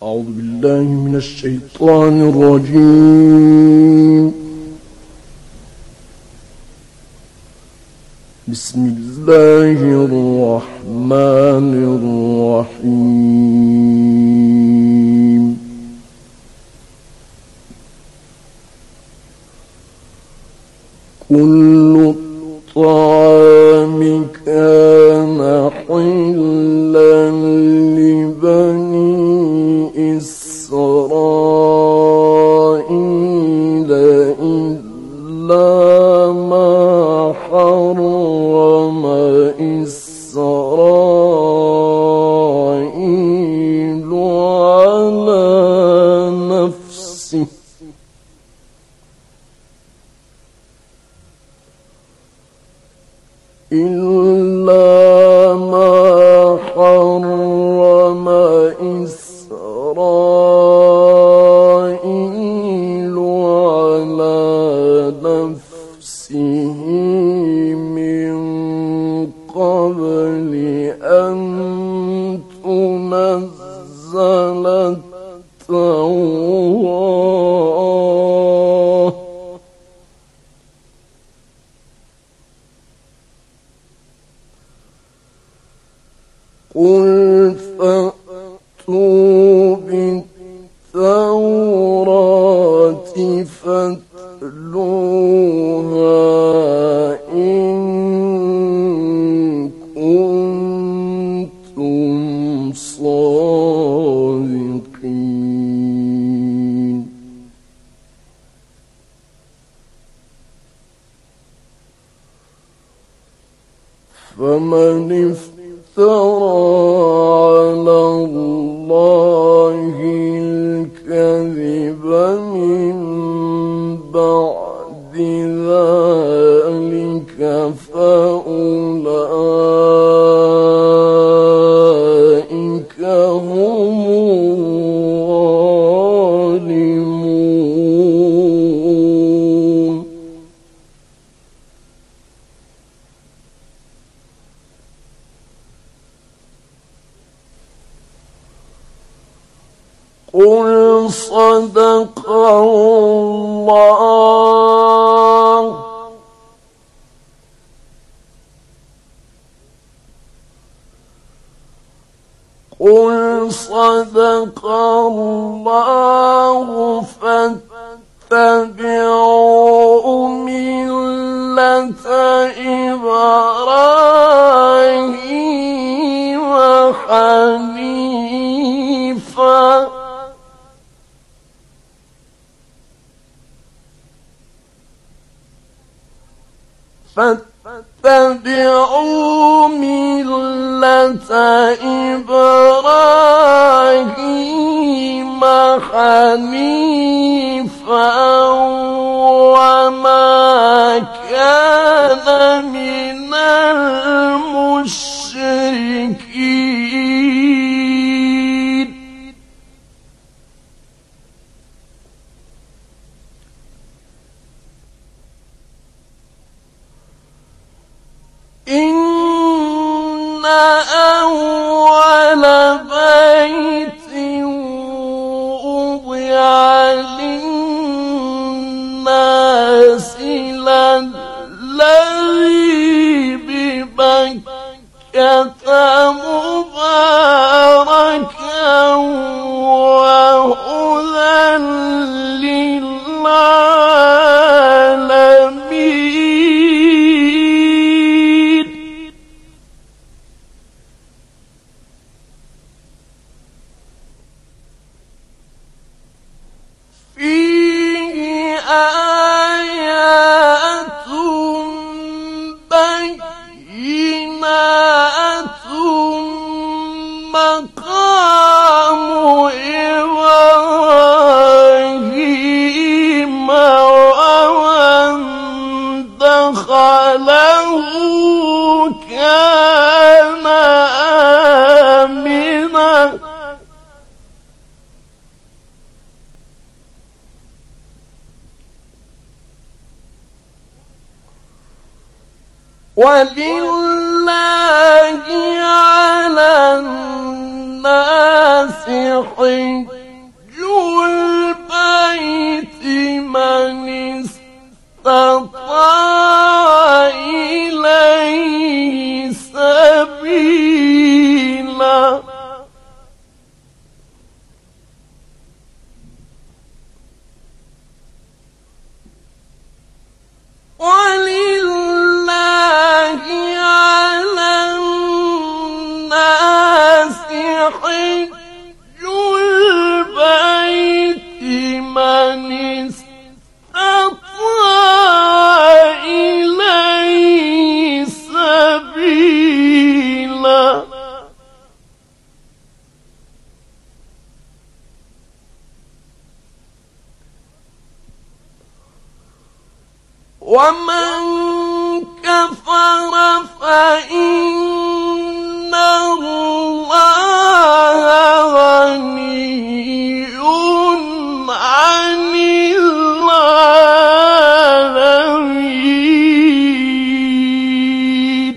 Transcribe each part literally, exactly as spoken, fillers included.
أعوذ بالله من الشيطان الرجيم. بسم الله الرحمن الرحيم. كل الطعام كان حلا لبني إسرائيل إلا ما حرم إسرائيل على نفسه إلا ما حرم إسرائيل على نفسه من قبل أن تنزل التوراة قل فأتوا بالتوراة فاتلوها إن كنتم صادقين. فمن افترى على الله الكذب من بعد ذلك فأولئك هم الظالمون. قل صدق الله. قل صدق الله فاتبعوا ملة إبراهيم حنيفا فاتبعوا ملة إبراهيم حنيفا وما كان من المشركين. إن أول بيت وضع للناس للذي ببكة مباركا وهدى للعالمين. فيه آيات بينات مقام إبراهيم ومن دخله كان آمنا. ولله على الناس حج ومن كفر فإن الله غني عن العالمين.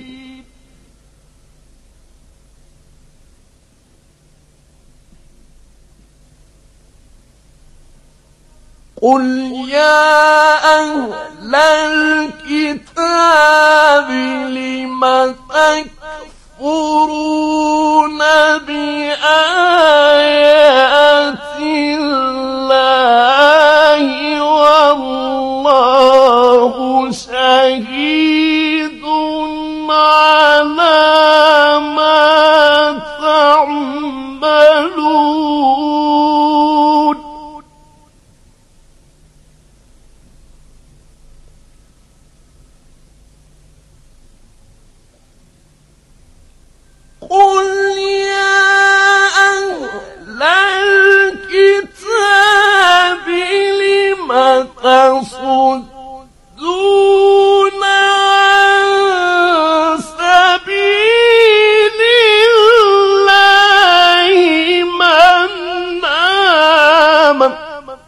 قل يا أهل الكتاب لم تكفرون بآيات الله والله شهيد على ما تعملون. قل يا أهل الكتاب لم تصدون عن سبيل الله من آمن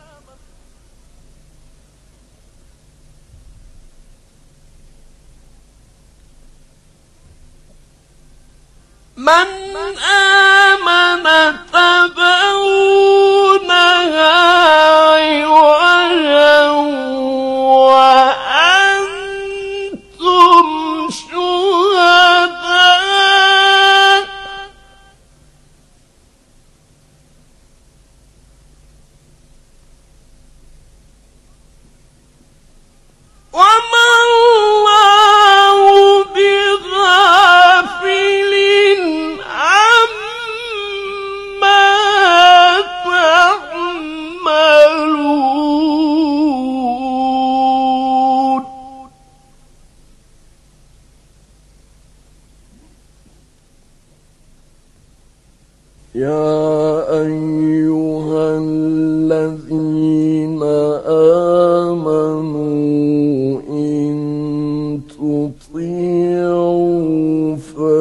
من آمن تبغونها عوجا وأنتم شهداء وما الله بغافل عما تعملون. يا أيها الذين آمنوا إن تطيعوا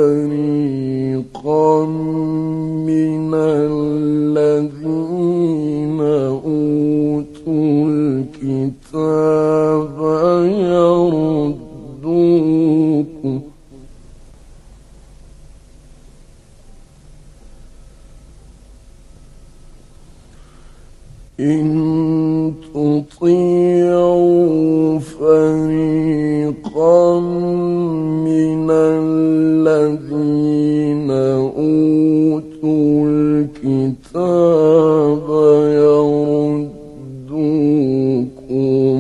فريقا من الذين أوتوا الكتاب يردوكم إن تطيعوا فريقا من الذين أوتوا الكتاب يردوكم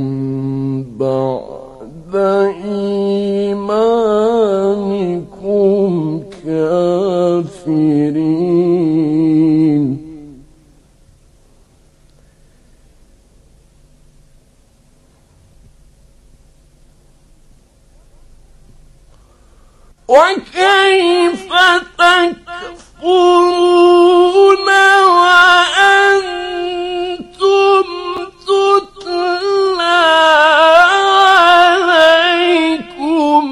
بعد إيمانكم كافرين. وكيف تكفرون وأنتم تتلى عليكم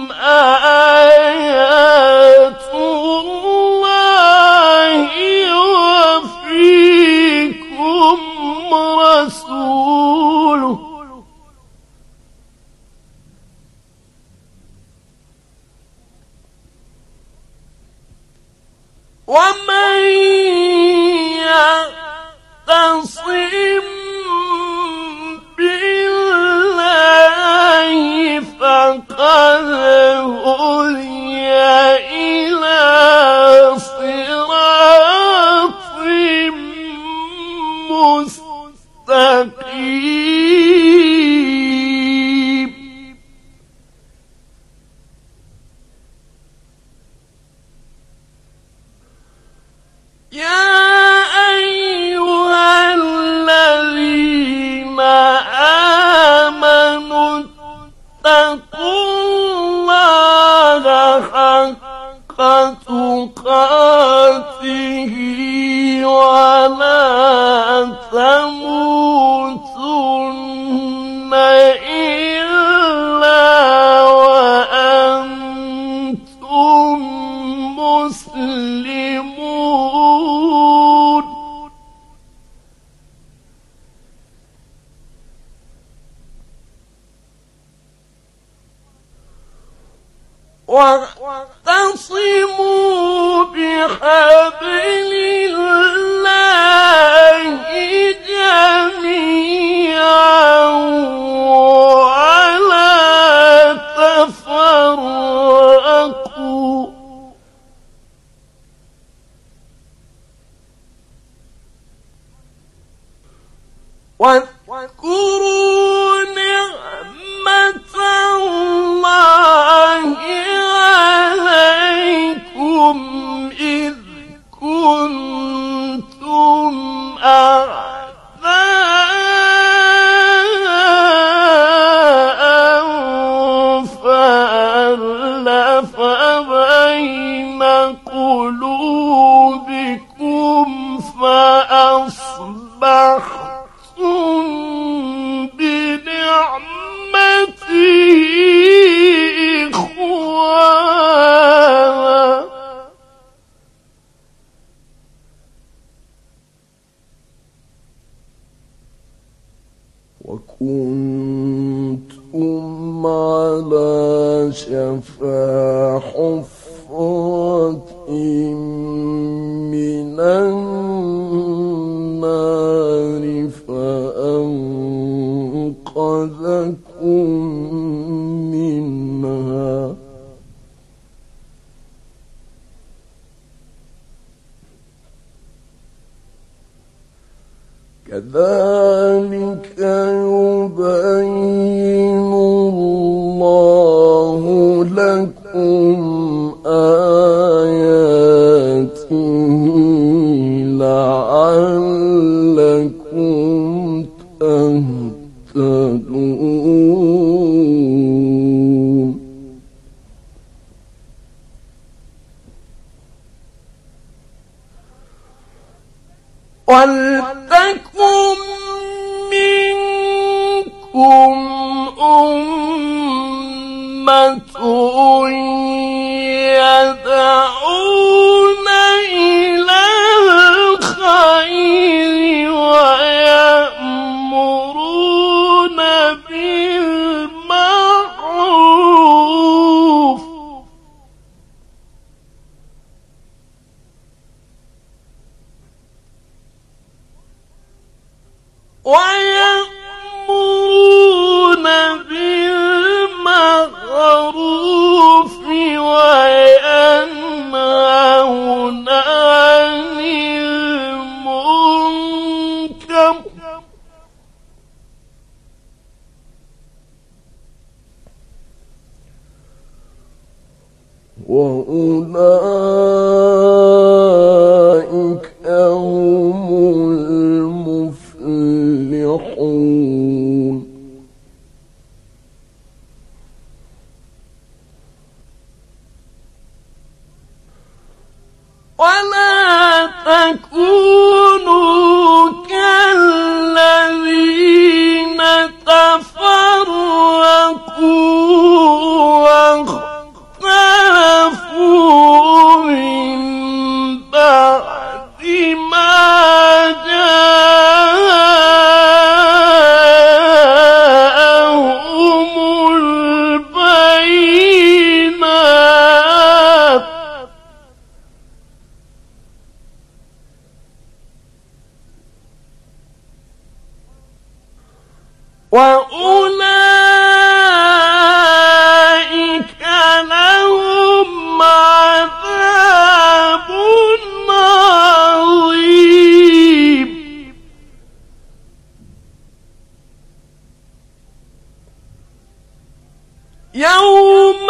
آيات الله وفيكم رسوله ومن يعتصم بالله فقد هدي إلى صراط مستقيم. يا أيها الذين آمنوا اتقوا الله حق تقاته ولا تموتن إلا واعتصموا بحبل الله جميعا ولا تفرقوا واذكروا نعمة الله عليكم إذ كنتم أعداء فألف بين قلوبكم فأصبحتم بنعمته إخوانا وكنتم على شفا حفرة من النار فأنقذكم منها كذلك يبين الله لكم آياته لعلكم تهتدون ولتكن منكم أمة يدعون إلى الخير ويأمرون بالمعروف ويأمرون بالمعروف وينهون عن المنكر وأولئك هم المفلحون ولا تكونوا كالذين تفرقوا واختلفوا من بعد ما جاءهم البينات وأولئك لهم عذاب عظيم يوم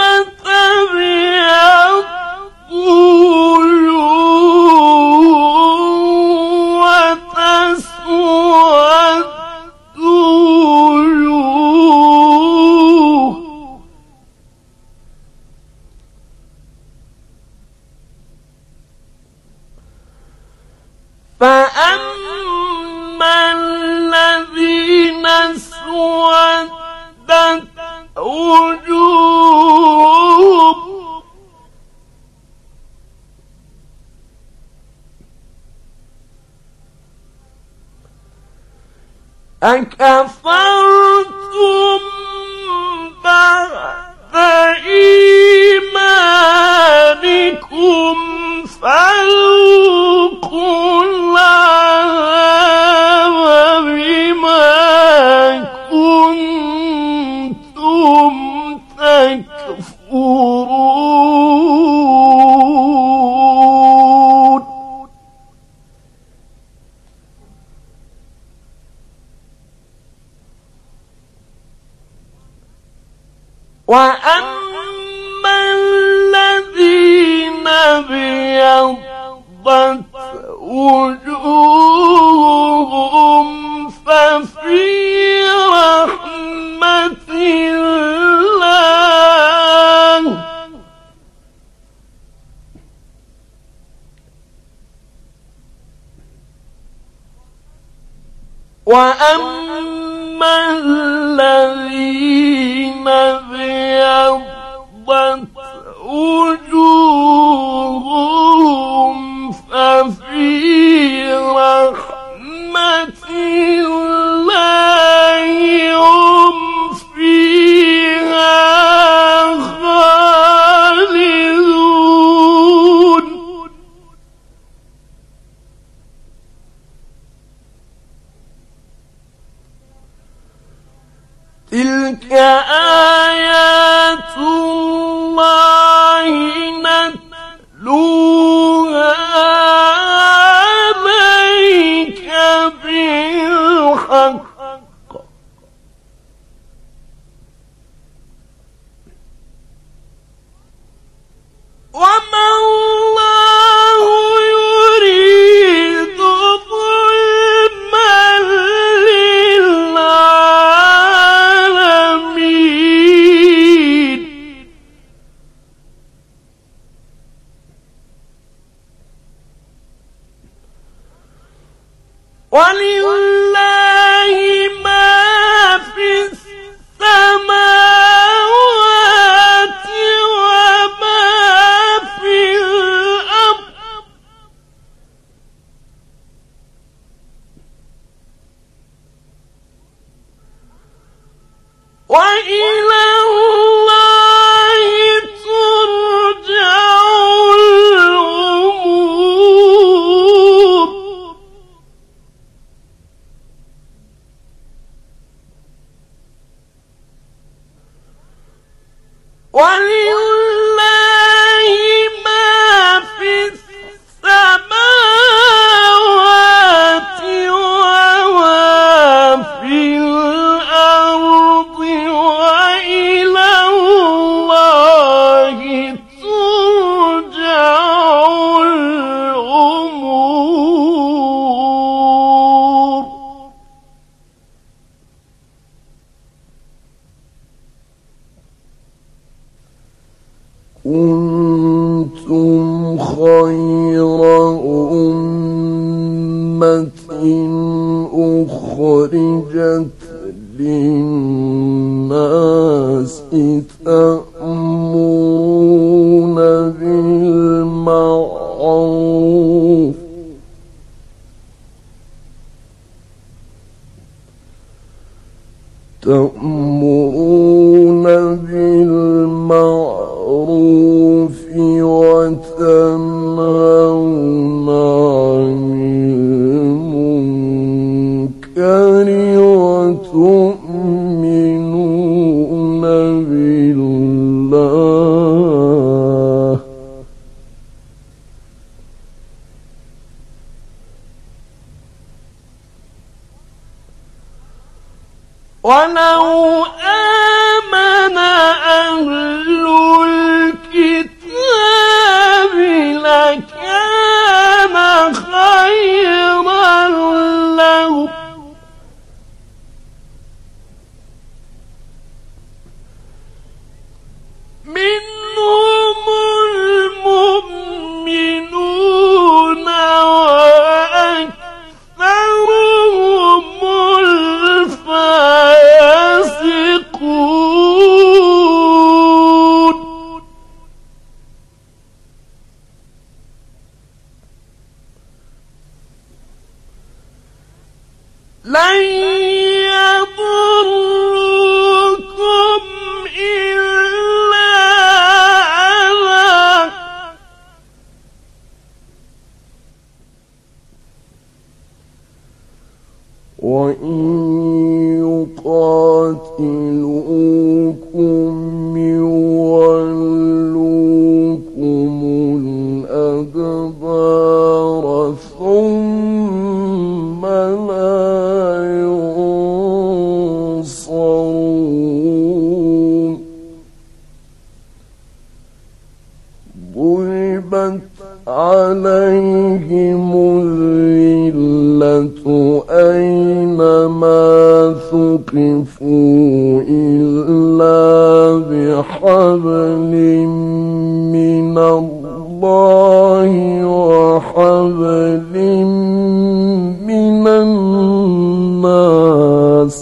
تبيض وجوه وتسود وجوه فأما الذين اسودت وجوههم أكفرتم بعد إيمانكم فذوقوا العذاب بما كنتم تكفرون. وأما الذين ابيضت وجوههم ففي رحمة الله وأما الذين ابيضت وجوههم ففي رحمة الله هم فيها خالدون. تلك آيات الله نتلوها عليك بالحق وما الله يريد ظلما للعالمين. ولله ما في السماوات وما في الأرض وإلى الله ترجع الأمور. ولله ما في السماوات وما في الأرض وإلى الله ترجع الأمور. كنتم خير أمة أخرجت للناس تأمرون بالمعروف تأمرون بالمعروف وتنهون عن المنكر وتؤمنون بالله. ولو آمن أهل الكتاب لكان خيرا لهم منهم المؤمنون وأكثرهم الفاسقون. لن يضركم إلا وإن يقاتلوكم يولوكم الأدبار ثم لا ينصرون ضربت عليهم الذلة أينما ثقفوا إلا بحبل من الله وحبل من الناس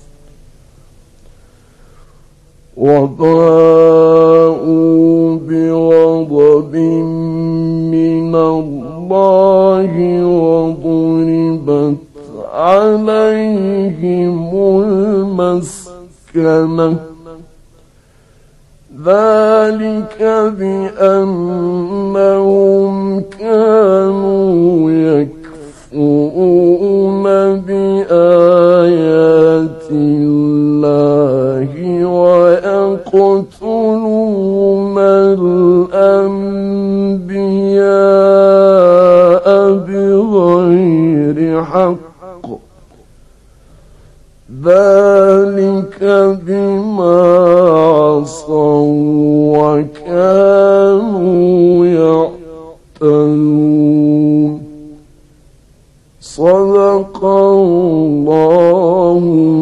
وباءوا بغضب من الله وضربت عليهم المسكنة ذلك بأنهم كانوا يكفرون بآيات الله ويقتلون الأنبياء بغير حق ذلك بما عصوا وكانوا يعتدون صدق الله